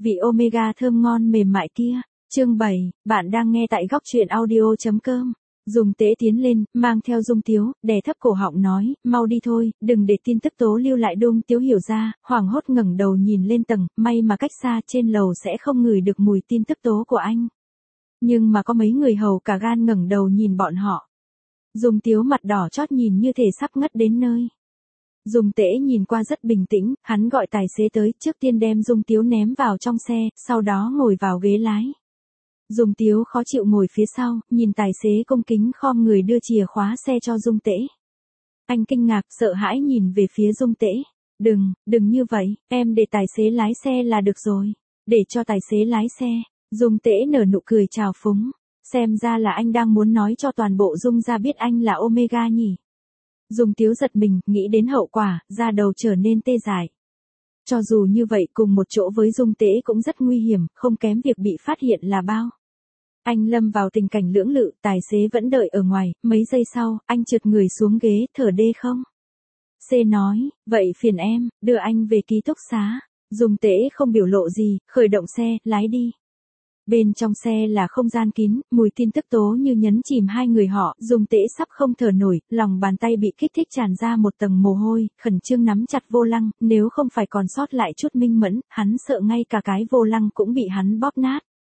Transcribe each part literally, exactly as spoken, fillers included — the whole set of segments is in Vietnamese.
vị Omega thơm ngon mềm mại kia. Chương bảy, bạn đang nghe tại góc truyện audio.com. Dung Tế tiến lên, mang theo Dung Tiếu, đè thấp cổ họng nói, mau đi thôi, đừng để tin tức tố lưu lại. Dung Tiếu hiểu ra, hoảng hốt ngẩng đầu nhìn lên tầng, may mà cách xa trên lầu sẽ không ngửi được mùi tin tức tố của anh. Nhưng mà có mấy người hầu cả gan ngẩng đầu nhìn bọn họ. Dung Tiếu mặt đỏ chót nhìn như thể sắp ngất đến nơi. Dung Tế nhìn qua rất bình tĩnh, hắn gọi tài xế tới, trước tiên đem Dung Tiếu ném vào trong xe, sau đó ngồi vào ghế lái. Dung Tiếu khó chịu ngồi phía sau, nhìn tài xế cung kính khom người đưa chìa khóa xe cho Dung Tế. Anh kinh ngạc, sợ hãi nhìn về phía Dung Tế. Đừng, đừng như vậy, em để tài xế lái xe là được rồi. Để cho tài xế lái xe. Dung Tế nở nụ cười trào phúng. Xem ra là anh đang muốn nói cho toàn bộ Dung gia biết anh là Omega nhỉ. Dung Tiếu giật mình, nghĩ đến hậu quả, da đầu trở nên tê dại. Cho dù như vậy cùng một chỗ với Dung Tế cũng rất nguy hiểm, không kém việc bị phát hiện là bao. Anh lâm vào tình cảnh lưỡng lự, tài xế vẫn đợi ở ngoài, mấy giây sau, anh trượt người xuống ghế, thở đê không. C nói, vậy phiền em, đưa anh về ký túc xá. Dung Tế không biểu lộ gì, khởi động xe, lái đi. Bên trong xe là không gian kín, mùi tin tức tố như nhấn chìm hai người họ, Dung Tế sắp không thở nổi, lòng bàn tay bị kích thích tràn ra một tầng mồ hôi, khẩn trương nắm chặt vô lăng, nếu không phải còn sót lại chút minh mẫn, hắn sợ ngay cả cái vô lăng cũng bị hắn bóp nát.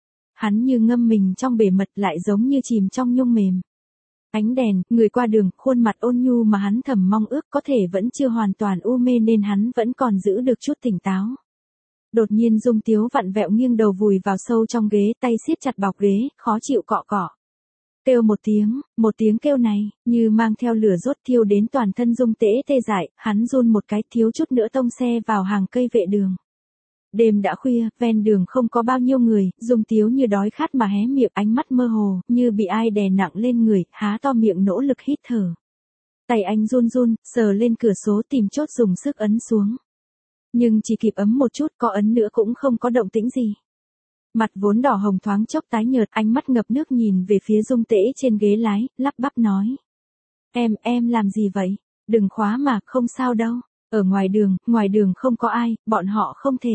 Hắn như ngâm mình trong bể mật lại giống như chìm trong nhung mềm. Ánh đèn, người qua đường, khuôn mặt ôn nhu mà hắn thầm mong ước có thể vẫn chưa hoàn toàn u mê nên hắn vẫn còn giữ được chút tỉnh táo. Đột nhiên Dung Tiếu vặn vẹo nghiêng đầu vùi vào sâu trong ghế, tay siết chặt bọc ghế, khó chịu cọ cọ. Kêu một tiếng, một tiếng kêu này, như mang theo lửa rốt thiêu đến toàn thân Dung Tế tê dại, hắn run một cái thiếu chút nữa tông xe vào hàng cây vệ đường. Đêm đã khuya, ven đường không có bao nhiêu người, Dung Tiếu như đói khát mà hé miệng, ánh mắt mơ hồ, như bị ai đè nặng lên người, há to miệng nỗ lực hít thở. Tay anh run run, sờ lên cửa số tìm chốt dùng sức ấn xuống. Nhưng chỉ kịp ấm một chút, có ấn nữa cũng không có động tĩnh gì. Mặt vốn đỏ hồng thoáng chốc tái nhợt, ánh mắt ngập nước nhìn về phía Dung Tế trên ghế lái, lắp bắp nói. Em, em làm gì vậy? Đừng khóa mà, không sao đâu. Ở ngoài đường, ngoài đường không có ai, bọn họ không thể.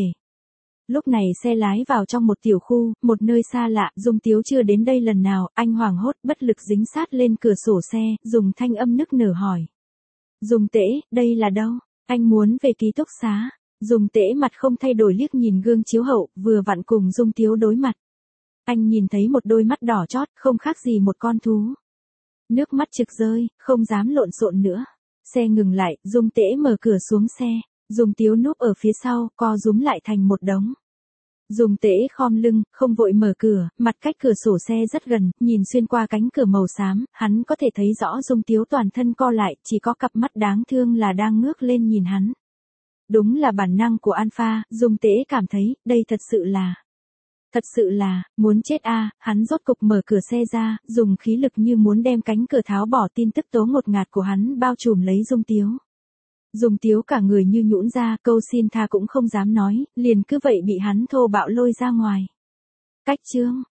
Lúc này xe lái vào trong một tiểu khu, một nơi xa lạ, Dung Tiếu chưa đến đây lần nào, anh hoảng hốt bất lực dính sát lên cửa sổ xe, dùng thanh âm nức nở hỏi. Dung Tế, đây là đâu? Anh muốn về ký túc xá. Dung Tế mặt không thay đổi liếc nhìn gương chiếu hậu, vừa vặn cùng Dung Tiếu đối mặt. Anh nhìn thấy một đôi mắt đỏ chót, không khác gì một con thú. Nước mắt trực rơi, không dám lộn xộn nữa. Xe ngừng lại, Dung Tế mở cửa xuống xe. Dung Tiếu núp ở phía sau, co rúm lại thành một đống. Dung Tế khom lưng, không vội mở cửa, mặt cách cửa sổ xe rất gần, nhìn xuyên qua cánh cửa màu xám, hắn có thể thấy rõ Dung Tiếu toàn thân co lại, chỉ có cặp mắt đáng thương là đang ngước lên nhìn hắn. Đúng là bản năng của Alpha, Dung Tế cảm thấy, đây thật sự là, thật sự là, muốn chết a. À, hắn rốt cục mở cửa xe ra, dùng khí lực như muốn đem cánh cửa tháo bỏ, tin tức tố ngột ngạt của hắn bao trùm lấy Dung Tiếu. Dung Tiếu cả người như nhũn ra, câu xin tha cũng không dám nói, liền cứ vậy bị hắn thô bạo lôi ra ngoài. Cách chương,